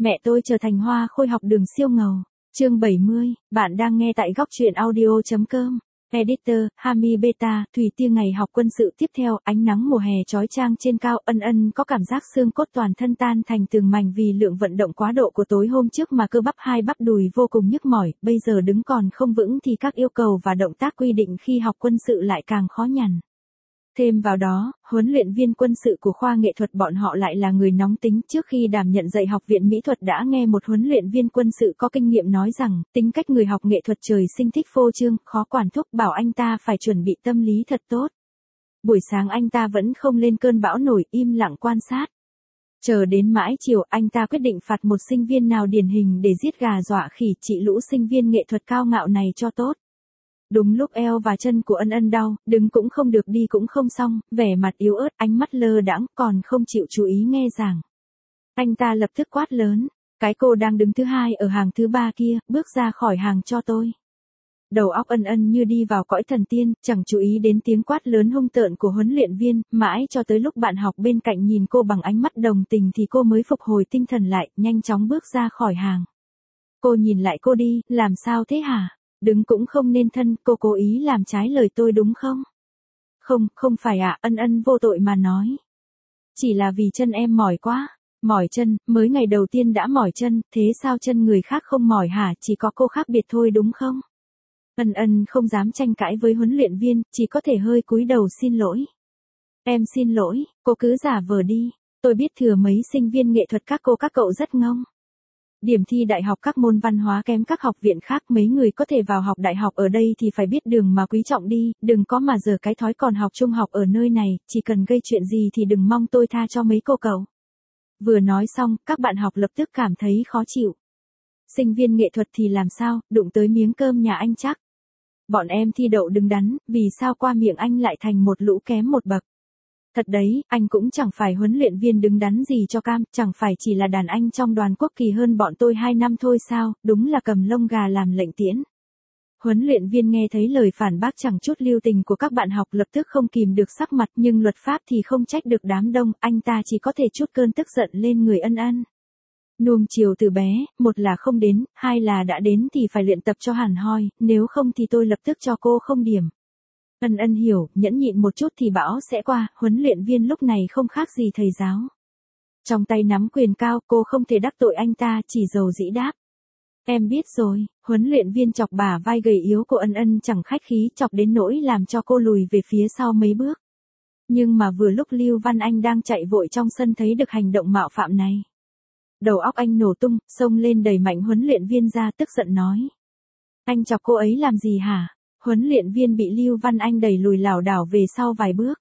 Mẹ tôi trở thành hoa khôi học đường siêu ngầu. Chương 70, bạn đang nghe tại góc truyện audio.com. Editor, Hami Beta, Thủy Tiên ngày học quân sự tiếp theo, ánh nắng mùa hè chói chang trên cao, Ân Ân có cảm giác xương cốt toàn thân tan thành từng mảnh vì lượng vận động quá độ của tối hôm trước mà cơ bắp hai bắp đùi vô cùng nhức mỏi, bây giờ đứng còn không vững thì các yêu cầu và động tác quy định khi học quân sự lại càng khó nhằn. Thêm vào đó, huấn luyện viên quân sự của khoa nghệ thuật bọn họ lại là người nóng tính. Trước khi đảm nhận dạy học viện mỹ thuật đã nghe một huấn luyện viên quân sự có kinh nghiệm nói rằng, tính cách người học nghệ thuật trời sinh thích phô trương, khó quản thúc, bảo anh ta phải chuẩn bị tâm lý thật tốt. Buổi sáng anh ta vẫn không lên cơn bão nổi, im lặng quan sát. Chờ đến mãi chiều, anh ta quyết định phạt một sinh viên nào điển hình để giết gà dọa khỉ, trị lũ sinh viên nghệ thuật cao ngạo này cho tốt. Đúng lúc eo và chân của Ân Ân đau, đứng cũng không được đi cũng không xong, vẻ mặt yếu ớt, ánh mắt lơ đãng, còn không chịu chú ý nghe giảng. Anh ta lập tức quát lớn, cái cô đang đứng thứ hai ở hàng thứ ba kia, bước ra khỏi hàng cho tôi. Đầu óc Ân Ân như đi vào cõi thần tiên, chẳng chú ý đến tiếng quát lớn hung tợn của huấn luyện viên, mãi cho tới lúc bạn học bên cạnh nhìn cô bằng ánh mắt đồng tình thì cô mới phục hồi tinh thần lại, nhanh chóng bước ra khỏi hàng. Cô nhìn lại cô đi, làm sao thế hả? Đứng cũng không nên thân, cô cố ý làm trái lời tôi đúng không? Không, không phải ạ, Ân Ân vô tội mà nói. Chỉ là vì chân em mỏi quá. Mỏi chân, mới ngày đầu tiên đã mỏi chân, thế sao chân người khác không mỏi hả, chỉ có cô khác biệt thôi đúng không? Ân Ân không dám tranh cãi với huấn luyện viên, chỉ có thể hơi cúi đầu xin lỗi. Em xin lỗi, cô cứ giả vờ đi, tôi biết thừa mấy sinh viên nghệ thuật các cô các cậu rất ngông. Điểm thi đại học các môn văn hóa kém các học viện khác, mấy người có thể vào học đại học ở đây thì phải biết đường mà quý trọng đi, đừng có mà giờ cái thói còn học trung học ở nơi này, chỉ cần gây chuyện gì thì đừng mong tôi tha cho mấy cô cậu. Vừa nói xong, các bạn học lập tức cảm thấy khó chịu. Sinh viên nghệ thuật thì làm sao, đụng tới miếng cơm nhà anh chắc. Bọn em thi đậu đứng đắn, vì sao qua miệng anh lại thành một lũ kém một bậc. Thật đấy, anh cũng chẳng phải huấn luyện viên đứng đắn gì cho cam, chẳng phải chỉ là đàn anh trong đoàn quốc kỳ hơn bọn tôi 2 năm thôi sao, đúng là cầm lông gà làm lệnh tiễn. Huấn luyện viên nghe thấy lời phản bác chẳng chút lưu tình của các bạn học lập tức không kìm được sắc mặt, nhưng luật pháp thì không trách được đám đông, anh ta chỉ có thể trút cơn tức giận lên người Ân Ân. Nuông chiều từ bé, một là không đến, hai là đã đến thì phải luyện tập cho hẳn hoi, nếu không thì tôi lập tức cho cô không điểm. Ân Ân hiểu, nhẫn nhịn một chút thì bão sẽ qua, huấn luyện viên lúc này không khác gì thầy giáo. Trong tay nắm quyền cao, cô không thể đắc tội anh ta, chỉ dầu dĩ đáp. Em biết rồi, huấn luyện viên chọc bả vai gầy yếu của Ân Ân chẳng khách khí, chọc đến nỗi làm cho cô lùi về phía sau mấy bước. Nhưng mà vừa lúc Lưu Văn Anh đang chạy vội trong sân thấy được hành động mạo phạm này. Đầu óc anh nổ tung, xông lên đẩy mạnh huấn luyện viên ra, tức giận nói. Anh chọc cô ấy làm gì hả? Huấn luyện viên bị Lưu Văn Anh đẩy lùi lảo đảo về sau vài bước.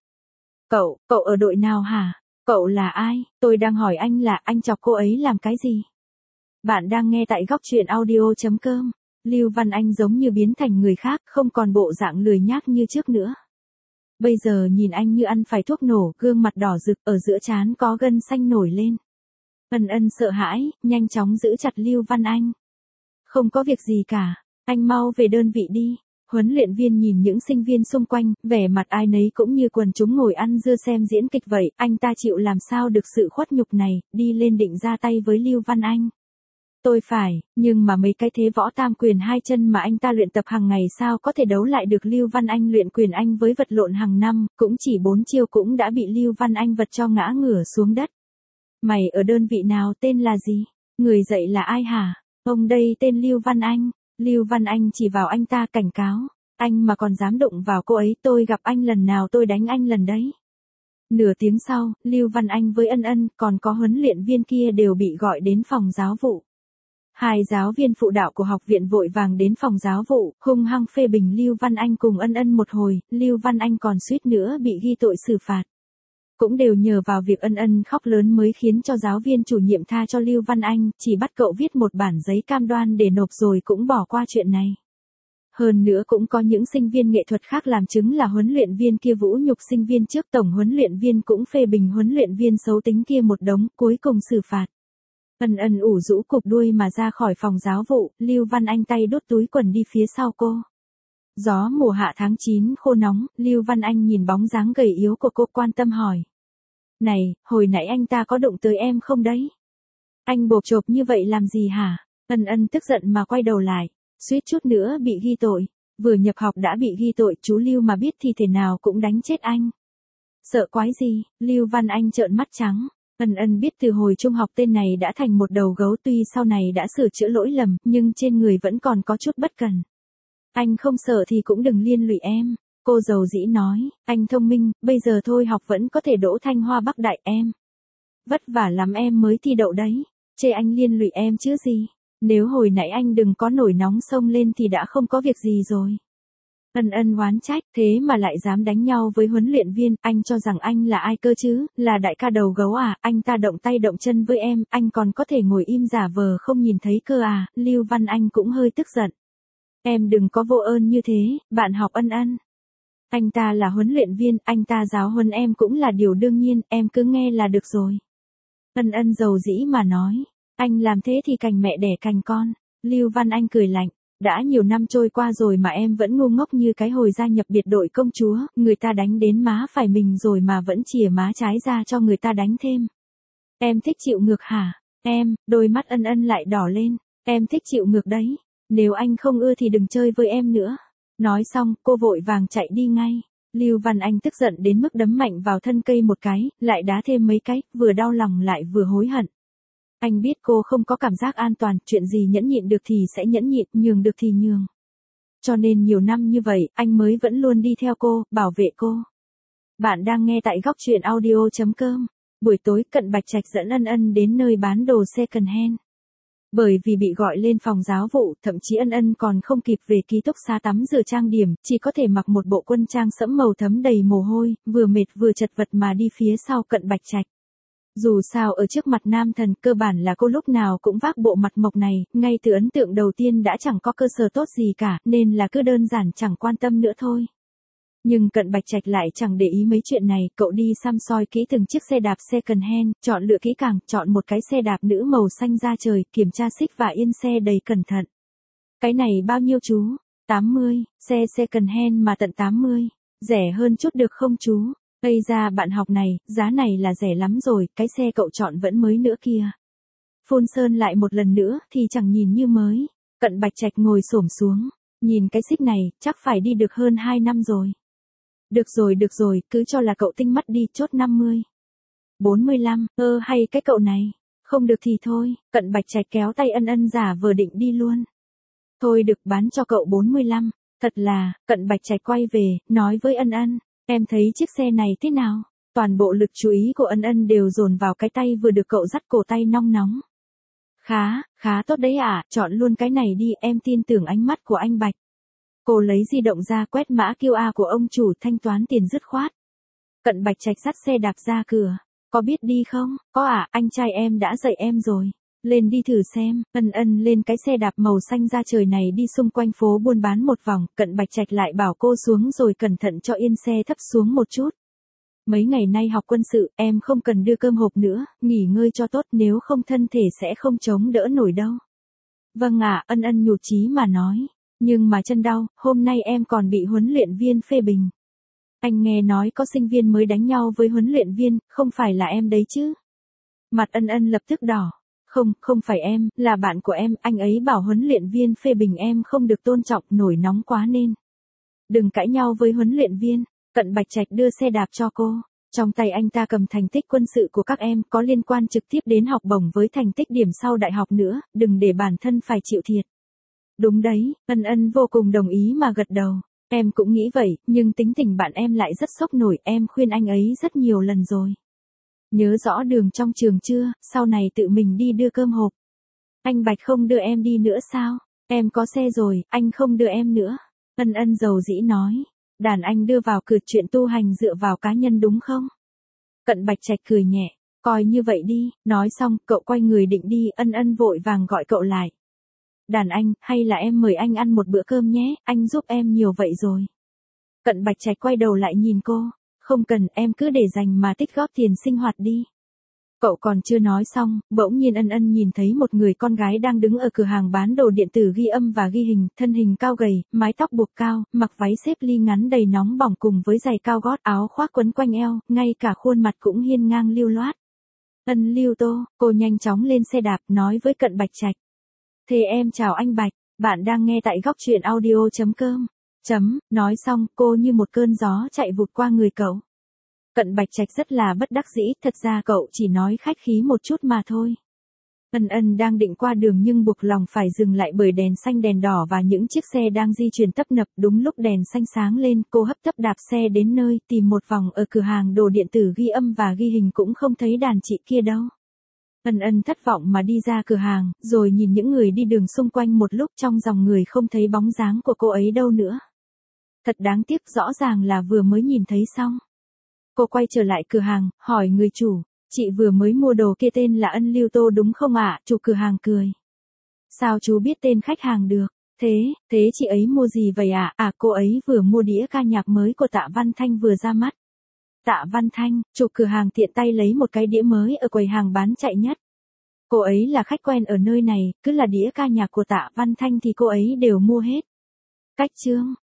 Cậu ở đội nào hả? Cậu là ai? Tôi đang hỏi anh là anh chọc cô ấy làm cái gì? Bạn đang nghe tại góc truyện audio.com. Lưu Văn Anh giống như biến thành người khác, không còn bộ dạng lười nhác như trước nữa. Bây giờ nhìn anh như ăn phải thuốc nổ, gương mặt đỏ rực, ở giữa trán có gân xanh nổi lên. Ân Ân sợ hãi, nhanh chóng giữ chặt Lưu Văn Anh. Không có việc gì cả, anh mau về đơn vị đi. Huấn luyện viên nhìn những sinh viên xung quanh, vẻ mặt ai nấy cũng như quần chúng ngồi ăn dưa xem diễn kịch vậy, anh ta chịu làm sao được sự khuất nhục này, đi lên định ra tay với Lưu Văn Anh. Tôi phải, nhưng mà mấy cái thế võ tam quyền hai chân mà anh ta luyện tập hàng ngày sao có thể đấu lại được Lưu Văn Anh luyện quyền Anh với vật lộn hàng năm, cũng chỉ 4 chiêu cũng đã bị Lưu Văn Anh vật cho ngã ngửa xuống đất. Mày ở đơn vị nào, tên là gì? Người dạy là ai hả? Ông đây tên Lưu Văn Anh. Lưu Văn Anh chỉ vào anh ta cảnh cáo, anh mà còn dám đụng vào cô ấy tôi gặp anh lần nào tôi đánh anh lần đấy. Nửa tiếng sau, Lưu Văn Anh với Ân Ân còn có huấn luyện viên kia đều bị gọi đến phòng giáo vụ. Hai giáo viên phụ đạo của học viện vội vàng đến phòng giáo vụ, hung hăng phê bình Lưu Văn Anh cùng Ân Ân một hồi, Lưu Văn Anh còn suýt nữa bị ghi tội xử phạt. Cũng đều nhờ vào việc Ân Ân khóc lớn mới khiến cho giáo viên chủ nhiệm tha cho Lưu Văn Anh, chỉ bắt cậu viết một bản giấy cam đoan để nộp rồi cũng bỏ qua chuyện này. Hơn nữa cũng có những sinh viên nghệ thuật khác làm chứng là huấn luyện viên kia vũ nhục sinh viên trước, tổng huấn luyện viên cũng phê bình huấn luyện viên xấu tính kia một đống, cuối cùng xử phạt. Ân Ân ủ rũ cụp đuôi mà ra khỏi phòng giáo vụ, Lưu Văn Anh tay đút túi quần đi phía sau cô. Gió mùa hạ tháng 9 khô nóng, Lưu Văn Anh nhìn bóng dáng gầy yếu của cô quan tâm hỏi. Này, hồi nãy anh ta có đụng tới em không đấy? Anh bộp chộp như vậy làm gì hả? Ân Ân tức giận mà quay đầu lại, suýt chút nữa bị ghi tội. Vừa nhập học đã bị ghi tội, chú Lưu mà biết thì thể nào cũng đánh chết anh. Sợ quái gì? Lưu Văn Anh trợn mắt trắng. Ân Ân biết từ hồi trung học tên này đã thành một đầu gấu, tuy sau này đã sửa chữa lỗi lầm, nhưng trên người vẫn còn có chút bất cần. Anh không sợ thì cũng đừng liên lụy em. Cô dầu dĩ nói, anh thông minh, bây giờ thôi học vẫn có thể đỗ Thanh Hoa Bắc Đại em. Vất vả lắm em mới thi đậu đấy. Chê anh liên lụy em chứ gì. Nếu hồi nãy anh đừng có nổi nóng xông lên thì đã không có việc gì rồi. Ân Ân oán trách, thế mà lại dám đánh nhau với huấn luyện viên, anh cho rằng anh là ai cơ chứ, là đại ca đầu gấu à, anh ta động tay động chân với em, anh còn có thể ngồi im giả vờ không nhìn thấy cơ à, Lưu Văn Anh cũng hơi tức giận. Em đừng có vô ơn như thế, bạn học Ân Ân. Anh ta là huấn luyện viên, anh ta giáo huấn em cũng là điều đương nhiên, em cứ nghe là được rồi. Ân Ân dầu dĩ mà nói, anh làm thế thì cành mẹ đẻ cành con. Lưu Văn Anh cười lạnh, đã nhiều năm trôi qua rồi mà em vẫn ngu ngốc như cái hồi gia nhập biệt đội công chúa, người ta đánh đến má phải mình rồi mà vẫn chìa má trái ra cho người ta đánh thêm. Em thích chịu ngược hả? Em, đôi mắt Ân Ân lại đỏ lên, em thích chịu ngược đấy. Nếu anh không ưa thì đừng chơi với em nữa. Nói xong, cô vội vàng chạy đi ngay. Lưu Văn Anh tức giận đến mức đấm mạnh vào thân cây một cái, lại đá thêm mấy cái, vừa đau lòng lại vừa hối hận. Anh biết cô không có cảm giác an toàn, chuyện gì nhẫn nhịn được thì sẽ nhẫn nhịn, nhường được thì nhường. Cho nên nhiều năm như vậy, anh mới vẫn luôn đi theo cô, bảo vệ cô. Bạn đang nghe tại góc truyện audio.com. Buổi tối Cận Bạch Trạch dẫn Ân Ân đến nơi bán đồ second hand. Bởi vì bị gọi lên phòng giáo vụ, thậm chí Ân Ân còn không kịp về ký túc xá tắm rửa trang điểm, chỉ có thể mặc một bộ quân trang sẫm màu thấm đầy mồ hôi, vừa mệt vừa chật vật mà đi phía sau Cận Bạch Trạch. Dù sao ở trước mặt nam thần, cơ bản là cô lúc nào cũng vác bộ mặt mộc này, ngay từ ấn tượng đầu tiên đã chẳng có cơ sở tốt gì cả, nên là cứ đơn giản chẳng quan tâm nữa thôi. Nhưng Cận Bạch Trạch lại chẳng để ý mấy chuyện này, cậu đi săm soi kỹ từng chiếc xe đạp second hand, chọn lựa kỹ càng, chọn một cái xe đạp nữ màu xanh da trời, kiểm tra xích và yên xe đầy cẩn thận. Cái này bao nhiêu chú? 80, xe second hand mà tận 80, rẻ hơn chút được không chú? Ây ra bạn học này, giá này là rẻ lắm rồi, cái xe cậu chọn vẫn mới nữa kìa. Phun sơn lại một lần nữa thì chẳng nhìn như mới. Cận Bạch Trạch ngồi xổm xuống, nhìn cái xích này, chắc phải đi được hơn 2 năm rồi. Được rồi, cứ cho là cậu tinh mắt đi, chốt 50. 45, hay cái cậu này. Không được thì thôi, Cận Bạch Trạch kéo tay Ân Ân giả vờ định đi luôn. Thôi được, bán cho cậu 45. Thật là, Cận Bạch Trạch quay về, nói với Ân Ân, em thấy chiếc xe này thế nào? Toàn bộ lực chú ý của Ân Ân đều dồn vào cái tay vừa được cậu dắt cổ tay nong nóng. Khá tốt đấy à, chọn luôn cái này đi, em tin tưởng ánh mắt của anh Bạch. Cô lấy di động ra quét mã QR của ông chủ thanh toán tiền dứt khoát. Cận Bạch Trạch dắt xe đạp ra cửa. Có biết đi không? Có à, anh trai em đã dạy em rồi. Lên đi thử xem. Ân Ân lên cái xe đạp màu xanh da trời này đi xung quanh phố buôn bán một vòng. Cận Bạch Trạch lại bảo cô xuống rồi cẩn thận cho yên xe thấp xuống một chút. Mấy ngày nay học quân sự, em không cần đưa cơm hộp nữa, nghỉ ngơi cho tốt, nếu không thân thể sẽ không chống đỡ nổi đâu. Vâng ạ, Ân Ân nhụt chí mà nói. Nhưng mà chân đau, hôm nay em còn bị huấn luyện viên phê bình. Anh nghe nói có sinh viên mới đánh nhau với huấn luyện viên, không phải là em đấy chứ? Mặt Ân Ân lập tức đỏ. Không phải em, là bạn của em, anh ấy bảo huấn luyện viên phê bình em không được tôn trọng, nổi nóng quá nên. Đừng cãi nhau với huấn luyện viên. Cận Bạch Trạch đưa xe đạp cho cô. Trong tay anh ta cầm thành tích quân sự của các em, có liên quan trực tiếp đến học bổng với thành tích điểm sau đại học nữa, đừng để bản thân phải chịu thiệt. Đúng đấy, Ân Ân vô cùng đồng ý mà gật đầu. Em cũng nghĩ vậy, nhưng tính tình bạn em lại rất sốc nổi, em khuyên anh ấy rất nhiều lần rồi. Nhớ rõ đường trong trường chưa, sau này tự mình đi đưa cơm hộp. Anh Bạch không đưa em đi nữa sao? Em có xe rồi, anh không đưa em nữa. Ân Ân dầu dĩ nói. Đàn anh đưa vào cửa, chuyện tu hành dựa vào cá nhân đúng không? Cận Bạch Trạch cười nhẹ. Coi như vậy đi, nói xong, cậu quay người định đi, Ân Ân vội vàng gọi cậu lại. Đàn anh, hay là em mời anh ăn một bữa cơm nhé, anh giúp em nhiều vậy rồi. Cận Bạch Trạch quay đầu lại nhìn cô. Không cần, em cứ để dành mà tích góp tiền sinh hoạt đi. Cậu còn chưa nói xong, bỗng nhiên Ân Ân nhìn thấy một người con gái đang đứng ở cửa hàng bán đồ điện tử ghi âm và ghi hình, thân hình cao gầy, mái tóc buộc cao, mặc váy xếp ly ngắn đầy nóng bỏng cùng với giày cao gót, áo khoác quấn quanh eo, ngay cả khuôn mặt cũng hiên ngang lưu loát. Ân Lưu Tô, cô nhanh chóng lên xe đạp nói với Cận Bạch Trạch. Thế em chào anh Bạch, bạn đang nghe tại góc truyện audio.com. Nói xong cô như một cơn gió chạy vụt qua người cậu. Cận Bạch Trạch rất là bất đắc dĩ, thật ra cậu chỉ nói khách khí một chút mà thôi. Ân đang định qua đường nhưng buộc lòng phải dừng lại bởi đèn xanh đèn đỏ và những chiếc xe đang di chuyển tấp nập. Đúng lúc đèn xanh sáng lên, cô hấp tấp đạp xe đến nơi, tìm một vòng ở cửa hàng đồ điện tử ghi âm và ghi hình cũng không thấy đàn chị kia đâu. Ân thất vọng mà đi ra cửa hàng, rồi nhìn những người đi đường xung quanh một lúc, trong dòng người không thấy bóng dáng của cô ấy đâu nữa. Thật đáng tiếc, rõ ràng là vừa mới nhìn thấy xong. Cô quay trở lại cửa hàng, hỏi người chủ, chị vừa mới mua đồ kia tên là Ân Lưu Tô đúng không ạ? Chủ cửa hàng cười. Sao chú biết tên khách hàng được? Thế chị ấy mua gì vậy ạ? Cô ấy vừa mua đĩa ca nhạc mới của Tạ Văn Thanh vừa ra mắt. Tạ Văn Thanh, chủ cửa hàng tiện tay lấy một cái đĩa mới ở quầy hàng bán chạy nhất. Cô ấy là khách quen ở nơi này, cứ là đĩa ca nhạc của Tạ Văn Thanh thì cô ấy đều mua hết. Cách chương,